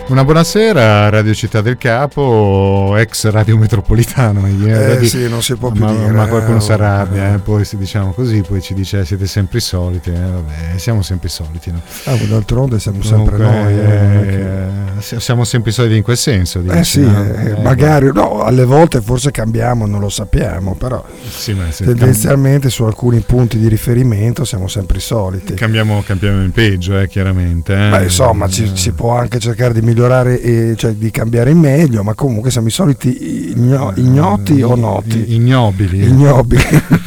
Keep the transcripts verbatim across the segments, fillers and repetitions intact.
Una buonasera, Radio Città del Capo, ex Radio Metropolitano. Eh, eh sì, non si può più ma, dire. Ma qualcuno eh, si arrabbia, eh, poi si diciamo così, poi ci dice siete sempre i soliti. Eh, vabbè, siamo sempre i soliti, no? Ah, d'altronde siamo Comunque, sempre noi. Eh, eh, siamo sempre i soliti in quel senso. Dici, eh sì, no? eh, eh, magari, no, alle volte forse cambiamo, non lo sappiamo, però sì, ma se tendenzialmente su alcuni punti di riferimento siamo sempre i soliti. Cambiamo, cambiamo in peggio, eh, chiaramente. Eh. Beh, insomma, ci, si può anche cercare di migliorare, e, cioè di cambiare in meglio, ma comunque siamo i soliti igno, ignoti o noti? Ignobili. Ignobili.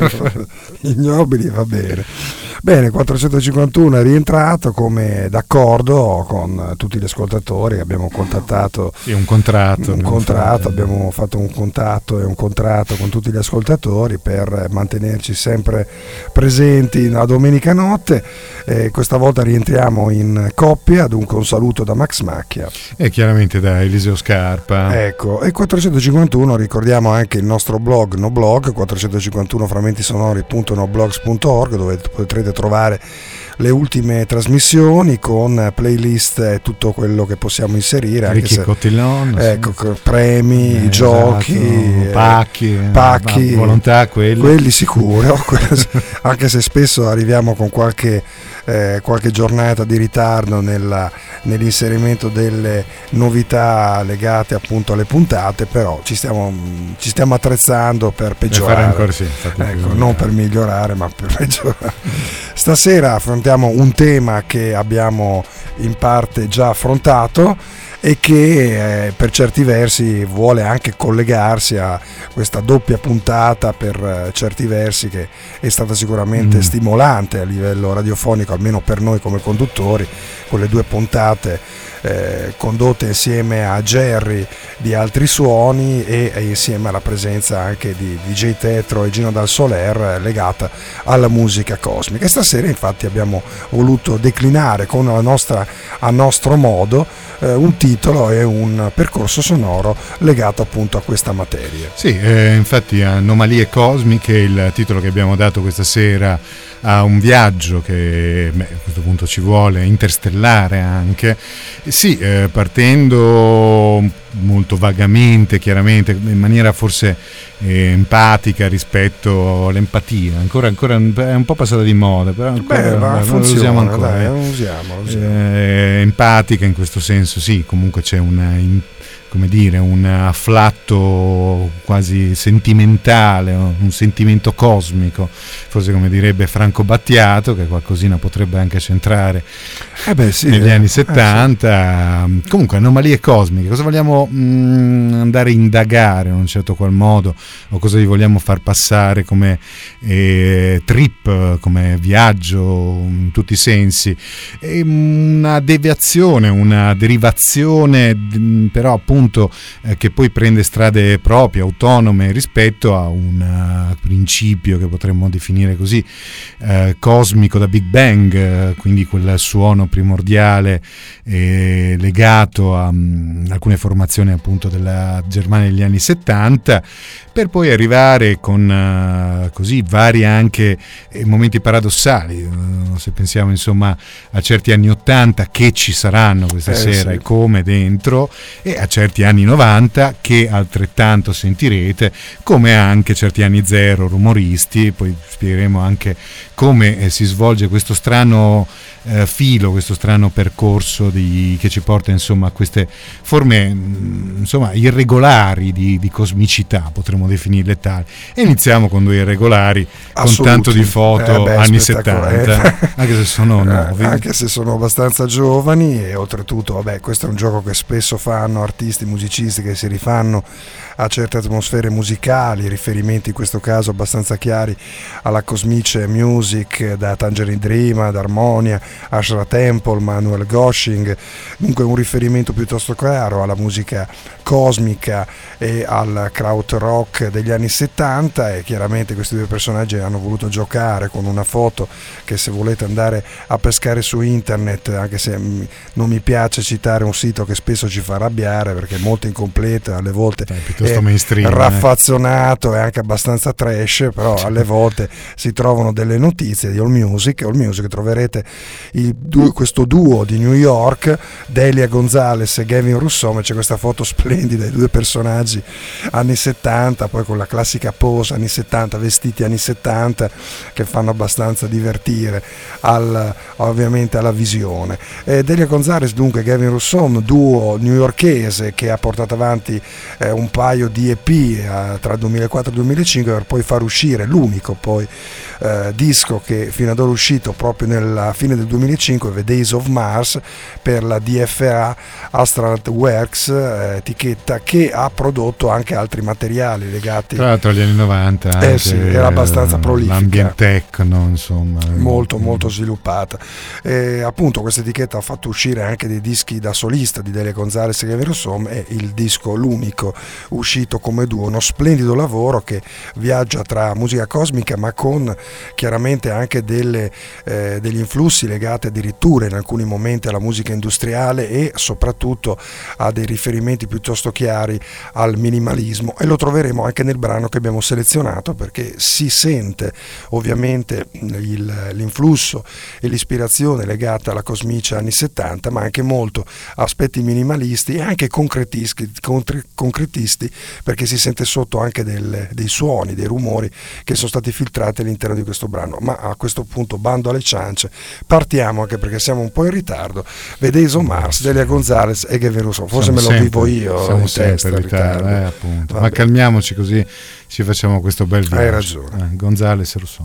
Ignobili, va bene. Bene, quattrocentocinquantuno è rientrato come d'accordo con tutti gli ascoltatori, abbiamo contattato sì, un contratto, un contratto abbiamo fatto un contatto e un contratto con tutti gli ascoltatori per mantenerci sempre presenti la domenica notte. Eh, questa volta rientriamo in coppia, dunque un saluto da Max Macchia e chiaramente da Eliseo Scarpa. Ecco, e quattrocentocinquantuno ricordiamo anche il nostro blog no blog quattrocentocinquantuno frammenti sonori punto noblogs punto org, dove potrete trovare le ultime trasmissioni con playlist e tutto quello che possiamo inserire, anche se, cotillon, ecco, sì. Premi, eh, giochi, esatto. pacchi, pacchi volontà, quelli, quelli sicuro, anche se spesso arriviamo con qualche Eh, qualche giornata di ritardo nella, nell'inserimento delle novità legate appunto alle puntate, però ci stiamo, ci stiamo attrezzando per peggiorare, ancora, sì, ecco, non per migliorare ma per peggiorare. Stasera affrontiamo un tema che abbiamo in parte già affrontato e che eh, per certi versi vuole anche collegarsi a questa doppia puntata, per eh, certi versi, che è stata sicuramente mm. stimolante a livello radiofonico, almeno per noi come conduttori, con le due puntate eh, condotte insieme a Jerry di Altri Suoni e, e insieme alla presenza anche di D J Tetro e Gino Dal Soler, legata alla musica cosmica. E stasera infatti abbiamo voluto declinare con la nostra, a nostro modo eh, un titolo e un percorso sonoro legato appunto a questa materia. Sì, eh, infatti Anomalie Cosmiche è il titolo che abbiamo dato questa sera a un viaggio che beh, a questo punto ci vuole, interstellare anche, sì, eh, partendo molto vagamente, chiaramente, in maniera forse eh, empatica rispetto all'empatia, ancora, ancora è un po' passata di moda, però ancora, beh, ma non funziona, lo usiamo ancora, dai, eh. non usiamo, lo usiamo. Eh, empatica in questo senso, sì, comunque c'è una in, come dire, un afflatto quasi sentimentale, un sentimento cosmico, forse come direbbe Franco Battiato, che qualcosina potrebbe anche centrare eh beh, sì, negli eh, anni settanta. Eh, sì. Comunque Anomalie Cosmiche, cosa vogliamo mh, andare a indagare in un certo qual modo, o cosa vi vogliamo far passare come eh, trip, come viaggio in tutti i sensi? È una deviazione, una derivazione, però appunto Eh, che poi prende strade proprie, autonome rispetto a un uh, principio che potremmo definire così uh, cosmico da Big Bang, uh, quindi quel suono primordiale eh, legato a um, alcune formazioni appunto della Germania degli anni settanta, per poi arrivare con uh, così vari anche eh, momenti paradossali, uh, se pensiamo insomma a certi anni ottanta che ci saranno questa eh, sera sì. e come dentro, e a certi anni novanta che altrettanto sentirete, come anche certi anni zero rumoristi. Poi spiegheremo anche come eh, si svolge questo strano eh, filo, questo strano percorso di, che ci porta insomma a queste forme mh, insomma irregolari di, di cosmicità, potremmo definirle tali. E iniziamo con due irregolari con tanto di foto eh beh, anni settanta, eh. anche se sono nuovi, anche se sono abbastanza giovani, e oltretutto vabbè, questo è un gioco che spesso fanno artisti, musicisti che si rifanno a certe atmosfere musicali, riferimenti in questo caso abbastanza chiari alla Cosmice Music, da Tangerine Dream ad Harmonia, Ashra Temple, Manuel Goshing, dunque un riferimento piuttosto chiaro alla musica cosmica e al krautrock degli anni settanta. E chiaramente questi due personaggi hanno voluto giocare con una foto che, se volete andare a pescare su internet, anche se non mi piace citare un sito che spesso ci fa arrabbiare perché è molto incompleta alle volte, Dai, mainstream, raffazzonato eh. e anche abbastanza trash, però alle volte si trovano delle notizie di AllMusic. AllMusic troverete il, questo duo di New York, Delia Gonzalez e Gavin Rossum, c'è questa foto splendida di due personaggi anni settanta, poi con la classica pose anni settanta, vestiti anni settanta, che fanno abbastanza divertire al, ovviamente alla visione. eh, Delia Gonzalez dunque, Gavin Rossum, duo newyorkese che ha portato avanti eh, un paio di E P eh, tra il duemilaquattro e il duemilacinque, per poi far uscire l'unico poi eh, disco che fino ad ora è uscito proprio nella fine del duemilacinque, The Days of Mars, per la D F A Astronaut Works, eh, etichetta che ha prodotto anche altri materiali legati tra l'altro agli anni novanta, anche, eh sì, era abbastanza prolifica, l'ambient techno, insomma, molto molto sviluppata. E appunto questa etichetta ha fatto uscire anche dei dischi da solista di Delia Gonzalez e Gavin Rossum, e il disco, l'unico uscito come duo, uno splendido lavoro che viaggia tra musica cosmica ma con chiaramente anche delle, eh, degli influssi legati addirittura in alcuni momenti alla musica industriale e soprattutto a dei riferimenti piuttosto chiari al minimalismo, e lo troveremo anche nel brano che abbiamo selezionato, perché si sente ovviamente il, l'influsso e l'ispirazione legata alla cosmicia anni settanta, ma anche molto aspetti minimalisti e anche concretisti, concretisti perché si sente sotto anche del, dei suoni, dei rumori che sono stati filtrati all'interno di questo brano. Ma a questo punto bando alle ciance, partiamo, anche perché siamo un po' in ritardo. The Days of Mars, Delia Gonzalez e Gavin Rossum. Forse siamo me lo sempre, vivo io siamo in sempre testa, in ritardo, ritardo. Eh, appunto. Ma calmiamoci, così ci facciamo questo bel viaggio. Hai ragione. eh, Gonzalez e Rossum.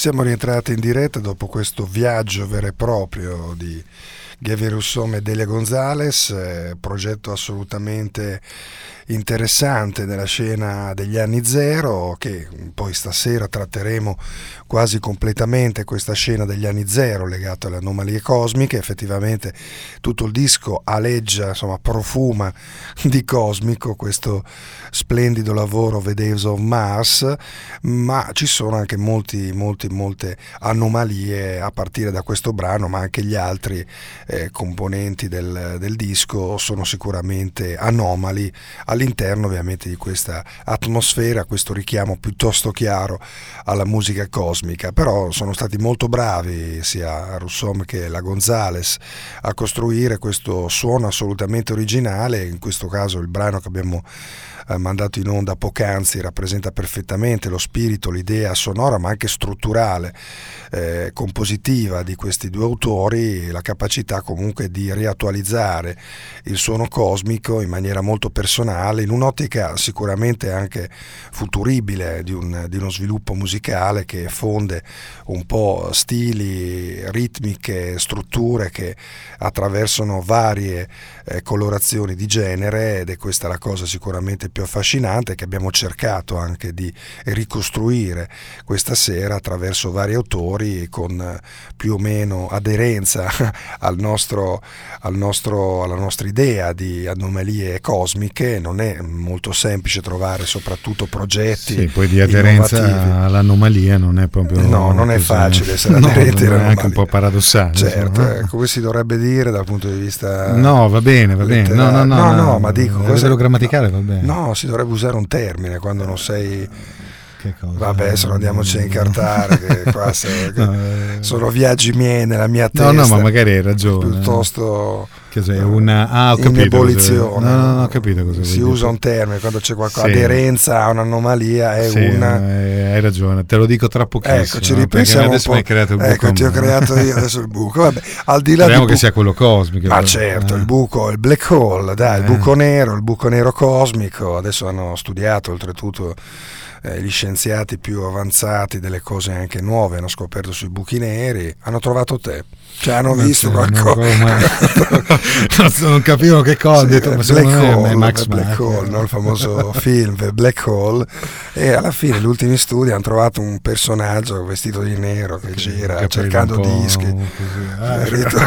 Siamo rientrati in diretta dopo questo viaggio vero e proprio di Gavin Roussom e Delia Gonzalez, eh, progetto assolutamente interessante nella scena degli anni zero, che poi stasera tratteremo quasi completamente questa scena degli anni zero legata alle anomalie cosmiche. Effettivamente tutto il disco aleggia, insomma profuma di cosmico, questo splendido lavoro The Days of Mars, ma ci sono anche molti, molti, molte anomalie a partire da questo brano, ma anche gli altri eh, componenti del, del disco sono sicuramente anomali all'interno ovviamente di questa atmosfera, questo richiamo piuttosto chiaro alla musica cosmica. Però sono stati molto bravi sia Roussom che la Gonzalez a costruire questo suono assolutamente originale. In questo caso il brano che abbiamo mandato in onda poc'anzi rappresenta perfettamente lo spirito, l'idea sonora ma anche strutturale, eh, compositiva di questi due autori, la capacità comunque di riattualizzare il suono cosmico in maniera molto personale, in un'ottica sicuramente anche futuribile di, un, di uno sviluppo musicale che fonde un po' stili, ritmiche, strutture che attraversano varie eh, colorazioni di genere, ed è questa la cosa sicuramente più affascinante che abbiamo cercato anche di ricostruire questa sera attraverso vari autori con più o meno aderenza al nostro, al nostro, alla nostra idea di anomalie cosmiche. Non è molto semplice trovare soprattutto progetti sì, poi di aderenza innovativi. All'anomalia non è proprio no, non è così facile essere no, aderenti, è anche un po' paradossale, certo, insomma. eh, come si dovrebbe dire dal punto di vista no va bene va bene no no no, no, no, no ma dico a cosa... livello grammaticale va bene. No, si dovrebbe usare un termine quando non sei... Che cosa? Vabbè, adesso non andiamoci a incartare, che qua se, che no, eh... sono viaggi miei nella mia testa. No, no, ma magari hai ragione. Piuttosto che sei una ah, ho in capito ebollizione. No, no, no, ho capito cosa si usa un termine quando c'è qualcosa, sì. aderenza a un'anomalia è sì, una. Hai ragione, te lo dico tra pochissimo. Ecco, ci ripensiamo adesso un po'. mi hai creato il buco. Ecco, ti ho creato io adesso il buco. Vabbè, al di là speriamo di che bu- sia quello cosmico. Ma però. certo, eh. il buco, il black hole, dai, eh. il buco nero, il buco nero cosmico. Adesso hanno studiato oltretutto eh, gli scienziati più avanzati delle cose anche nuove, hanno scoperto sui buchi neri, hanno trovato te. Cioè hanno non visto qualcosa. Non, non capivo che cosa. Sì, detto, ma Black Hole, è Max Black Mark, Hole, no? Il famoso film The Black Hole, e alla fine gli ultimi studi hanno trovato un personaggio vestito di nero che gira capelli cercando dischi. Ah,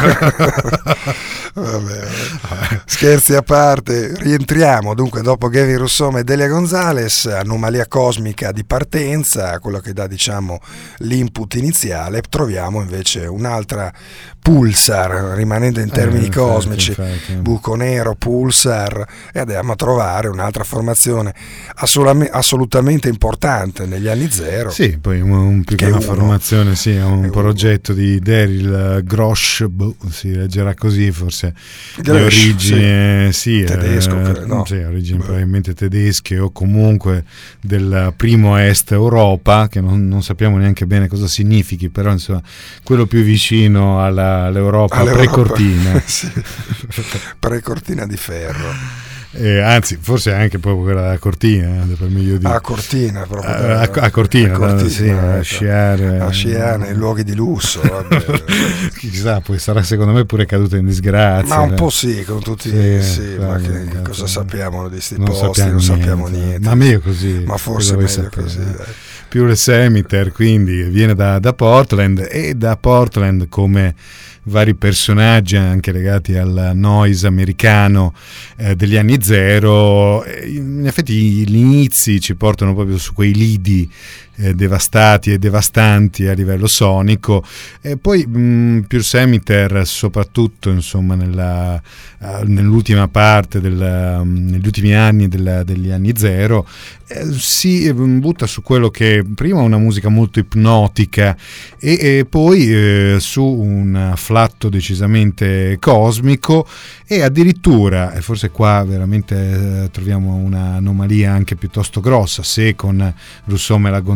vabbè, vabbè. Scherzi a parte, rientriamo dunque dopo Gavin Roussom e Delia Gonzalez, anomalia cosmica di partenza, quello che dà diciamo l'input iniziale. Troviamo invece un'altra pulsar, rimanendo in termini eh, cosmici, infatti, infatti. buco nero, pulsar, e andiamo a trovare un'altra formazione assolutamente, assolutamente importante negli anni zero. Sì, poi un, un, più che, che una uno, formazione, sì, è un progetto uno. di Daryl Grosh, boh, si leggerà così forse, Grosh, di origine sì, sì, tedesco, eh, no. sì, origini probabilmente tedesche o comunque del primo est Europa, che non, non sappiamo neanche bene cosa significhi, però insomma quello più vicino alla all'Europa, all'Europa pre-cortina. Sì. Pre-cortina di ferro. Eh, anzi, forse anche proprio quella a Cortina, eh, per meglio dire. A Cortina, proprio. A, a, a Cortina, a, Cortina, sì, ecco. a sciare. A sciare nei luoghi di lusso. Vabbè. Chissà, poi sarà secondo me pure caduta in disgrazia. Ma un po' sì, con tutti. Sì, sì, ma che, che cosa cazzo. sappiamo di sti non posti? Sappiamo non niente. sappiamo niente. Ma meglio così. Ma forse meglio sapere, così. Dai. Più le Semiter, quindi viene da, da Portland, e da Portland come vari personaggi anche legati al noise americano eh, degli anni zero. In effetti gli inizi ci portano proprio su quei lidi eh, devastati e devastanti a livello sonico, e poi mh, Pure Semiter soprattutto insomma nella, uh, nell'ultima parte del, um, negli ultimi anni del, degli anni zero eh, si butta su quello che prima è una musica molto ipnotica e, e poi eh, su un flatto decisamente cosmico, e addirittura, e forse qua veramente eh, troviamo un'anomalia anche piuttosto grossa, se con Roussom e la Gonzalez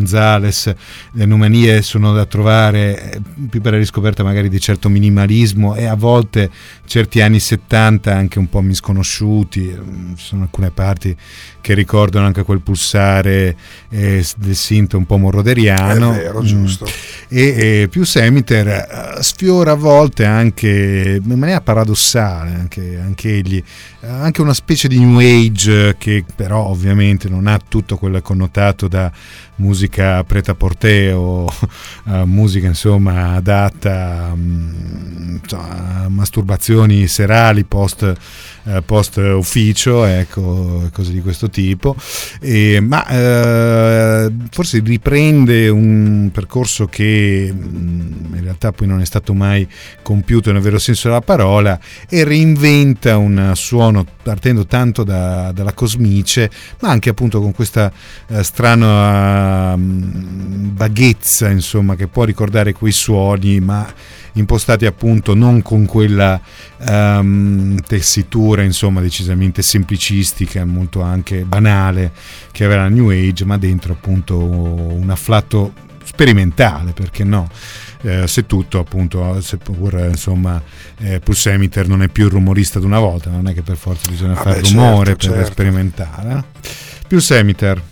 Gonzalez, le anomalie sono da trovare eh, più per la riscoperta magari di certo minimalismo e a volte certi anni settanta anche un po' misconosciuti. Ci sono alcune parti che ricordano anche quel pulsare eh, del synth un po' morroderiano. È vero, giusto. E, e Pius Emiter eh, sfiora a volte anche in maniera paradossale, anche, anche egli, eh, anche una specie di new age che però ovviamente non ha tutto quel connotato da musica prêt-à-porter o uh, musica insomma adatta um, a masturbazioni serali post Uh, post ufficio, ecco, cose di questo tipo, e, ma uh, forse riprende un percorso che mh, in realtà poi non è stato mai compiuto nel vero senso della parola e reinventa un suono partendo tanto da, dalla cosmice, ma anche appunto con questa uh, strana uh, vaghezza, insomma, che può ricordare quei suoni ma impostati appunto non con quella um, tessitura insomma decisamente semplicistica, molto anche banale che aveva la New Age, ma dentro appunto un afflatto sperimentale, perché no? Eh, se tutto appunto, seppur insomma eh, Pius Emiter non è più il rumorista di una volta, non è che per forza bisogna ah fare beh, rumore certo, per certo. sperimentare, eh? Pius Emiter.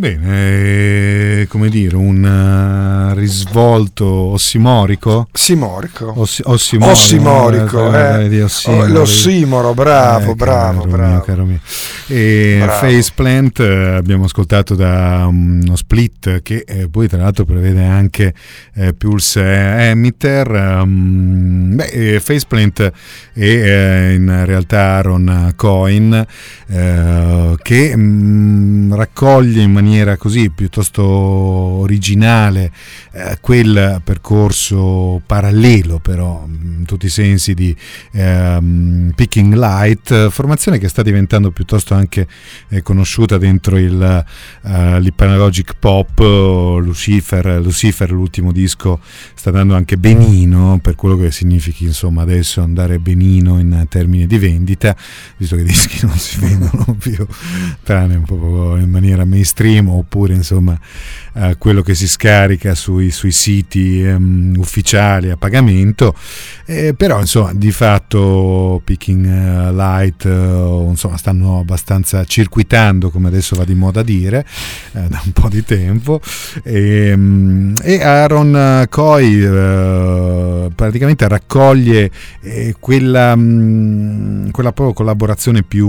Bene, come dire, un uh, risvolto ossimorico? Simorico. Ossi- ossimorico. Ossimorico, eh. eh. Oh, l'ossimoro, bravo, eh, bravo, caro bravo. Mio, caro mio. E Bravo. Faceplant eh, abbiamo ascoltato da um, uno split che eh, poi tra l'altro prevede anche eh, Pulse Emitter. Um, beh, eh, Faceplant è eh, in realtà Aaron Cohen eh, che mh, raccoglie in maniera così piuttosto originale eh, quel percorso parallelo però in tutti i sensi di ehm, Picking Light, formazione che sta diventando piuttosto anche eh, conosciuta dentro il uh, l'hypnagogic pop. Lucifer, Lucifer l'ultimo disco sta dando anche benino, per quello che significhi insomma adesso andare benino in termini di vendita, visto che i dischi non si vendono più tranne un po' in maniera mainstream, oppure insomma uh, quello che si scarica sui, sui siti um, ufficiali a pagamento, eh, però insomma di fatto Picking uh, Light uh, insomma stanno abbastanza circuitando, come adesso va di moda dire, uh, da un po' di tempo, e, um, e Aaron Coy uh, praticamente raccoglie eh, quella, um, quella proprio collaborazione più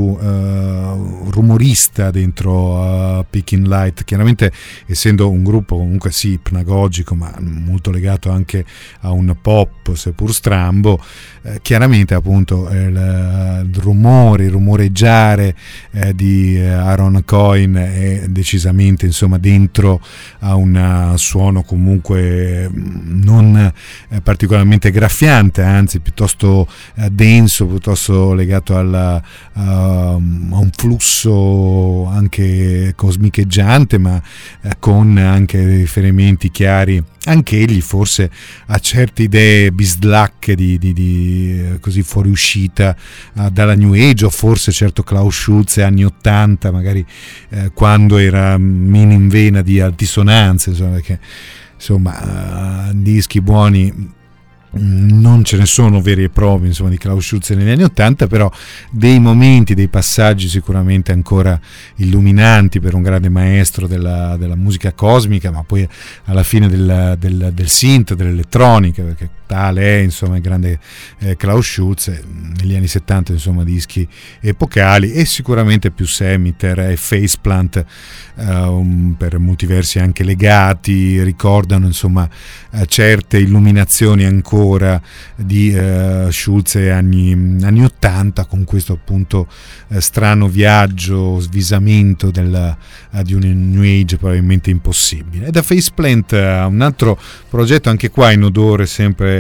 uh, rumorista dentro uh, Picking Light, chiaramente essendo un gruppo comunque sì ipnagogico ma molto legato anche a un pop seppur strambo, eh, chiaramente appunto eh, il, il rumore, il rumoreggiare eh, di Aaron Cohen è decisamente insomma dentro a un suono comunque non eh, particolarmente graffiante, anzi piuttosto eh, denso, piuttosto legato alla, uh, a un flusso anche cosmicheggiante, ma eh, con anche riferimenti chiari anche egli forse a certe idee bislacche di, di, di così fuoriuscita uh, dalla New Age, o forse certo Klaus Schulze anni ottanta magari eh, quando era meno in vena di altisonanze, insomma, perché insomma uh, dischi buoni non ce ne sono veri e propri insomma di Klaus Schulze negli anni ottanta, però dei momenti, dei passaggi sicuramente ancora illuminanti per un grande maestro della, della musica cosmica, ma poi alla fine del, del, del synth, dell'elettronica, perché tale è insomma il grande eh, Klaus Schulze. Negli anni settanta insomma dischi epocali, e sicuramente più Emitter e Faceplant uh, um, per molti versi anche legati, ricordano insomma uh, certe illuminazioni ancora di uh, Schulze anni, anni ottanta, con questo appunto uh, strano viaggio, svisamento della, uh, di un New Age probabilmente impossibile. E da Faceplant uh, un altro progetto anche qua in odore sempre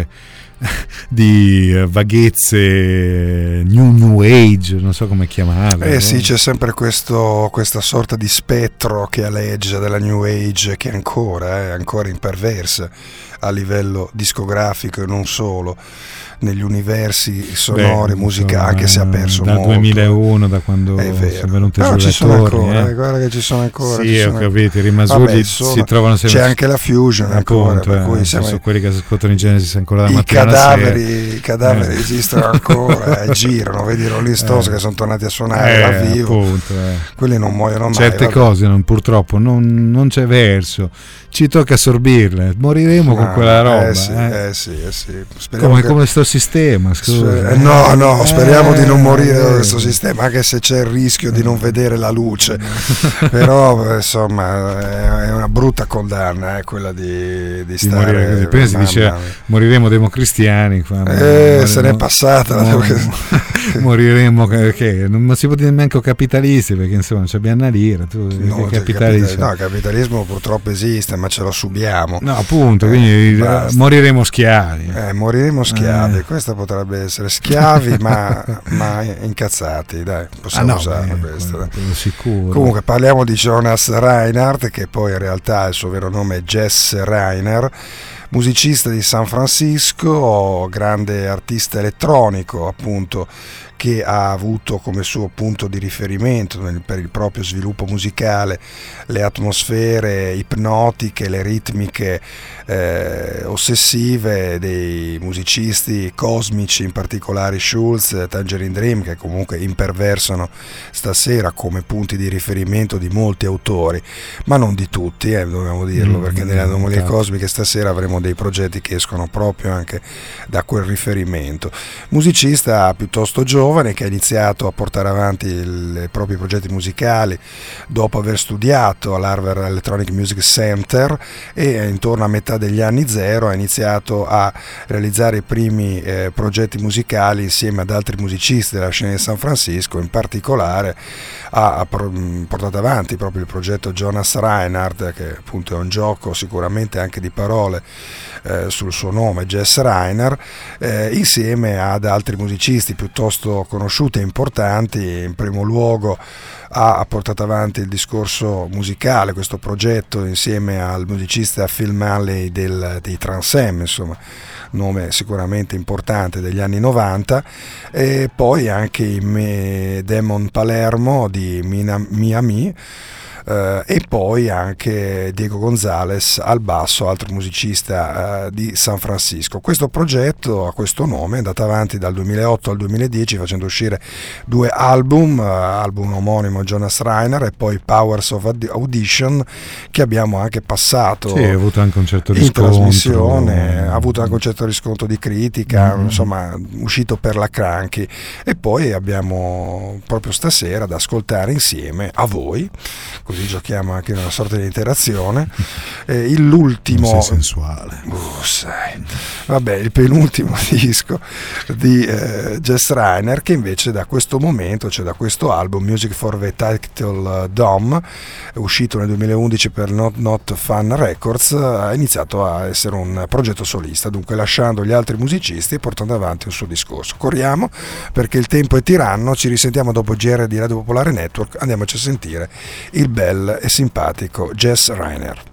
di vaghezze new new age, non so come chiamarlo. Eh sì, c'è sempre questo, questa sorta di spettro che aleggia della new age, che ancora è eh, ancora imperversa a livello discografico e non solo, negli universi sonori, musica, anche se ha perso dal molto. duemilauno, da quando sono venuti no, giù ci sono lettori, ancora, eh. guarda che ci sono ancora. Sì, ci ho sono capito, i rimasugli Vabbè, sono, si trovano sempre. C'è anche la fusion appunto, ancora, per eh, cui siamo sono quelli che ascoltano in Genesis ancora da i mattina alla cadaveri, sera. I cadaveri eh. esistono ancora, eh, girano, vedi i Rolling Stones eh. che sono tornati a suonare eh, dal vivo, appunto, eh. quelli non muoiono mai. Certe vabbè. cose non, purtroppo non, non c'è verso, ci tocca assorbirle, moriremo con Ah, quella roba. Eh sì, eh. eh sì, eh sì. Come, che... come sto sistema, scusa. Eh, no, no, speriamo eh, di non morire da eh, questo sistema, anche se c'è il rischio di non vedere la luce. Però insomma è una brutta condanna, eh, quella di, di stare morire così. Prima si diceva moriremo democristiani, eh, se n'è passata. No, moriremo che non si può dire neanche capitalisti, perché insomma non abbiamo una lira. Tu, no, che capitalismo. No, il capitalismo purtroppo esiste, ma ce lo subiamo. No, appunto, quindi eh, moriremo schiavi. Eh, moriremo schiavi, eh. questa potrebbe essere schiavi, ma, ma incazzati, dai, possiamo ah, no, usarla beh, questa. quello, quello sicuro. Comunque parliamo di Jonas Reinhardt, che poi in realtà il suo vero nome è Jess Reiner, musicista di San Francisco, grande artista elettronico appunto, che ha avuto come suo punto di riferimento per il proprio sviluppo musicale le atmosfere ipnotiche, le ritmiche eh, ossessive dei musicisti cosmici, in particolare Schulz, Tangerine Dream, che comunque imperversano stasera come punti di riferimento di molti autori, ma non di tutti, eh, dobbiamo dirlo, mm, perché nelle anomalie mm, cosmiche stasera avremo dei progetti che escono proprio anche da quel riferimento. Musicista piuttosto giovane che ha iniziato a portare avanti i propri progetti musicali dopo aver studiato all'Harvard Electronic Music Center, e intorno a metà degli anni zero ha iniziato a realizzare i primi eh, progetti musicali insieme ad altri musicisti della scena di San Francisco. In particolare ha, ha portato avanti proprio il progetto Jonas Reinhardt, che appunto è un gioco sicuramente anche di parole eh, sul suo nome, Jess Reiner, eh, insieme ad altri musicisti piuttosto conosciuti e importanti. In primo luogo ha portato avanti il discorso musicale, questo progetto, insieme al musicista Phil Manley del, dei Trans Am, insomma, nome sicuramente importante degli anni novanta, e poi anche i Demon Palermo di Miami, Uh, e poi anche Diego Gonzalez al basso, altro musicista uh, di San Francisco. Questo progetto ha questo nome, è andato avanti dal duemilaotto al duemiladieci facendo uscire due album, uh, album omonimo Jonas Reiner e poi Powers of Audition, che abbiamo anche passato. Sì, ha avuto anche un certo in riscontro. trasmissione, ha avuto anche un certo riscontro di critica, mm. insomma, uscito per la Cranky. E poi abbiamo proprio stasera da ascoltare insieme a voi, così giochiamo anche in una sorta di interazione, eh, il l'ultimo sei sensuale uh, sei. Vabbè, il penultimo disco di eh, Jess Reiner, che invece da questo momento, cioè da questo album Music for the Tactile Dome, uscito nel duemilaundici per Not Not Fun Records, ha iniziato a essere un progetto solista, dunque lasciando gli altri musicisti e portando avanti un suo discorso. Corriamo perché il tempo è tiranno, ci risentiamo dopo G R di Radio Popolare Network, andiamoci a sentire il bel e simpatico Jess Reiner.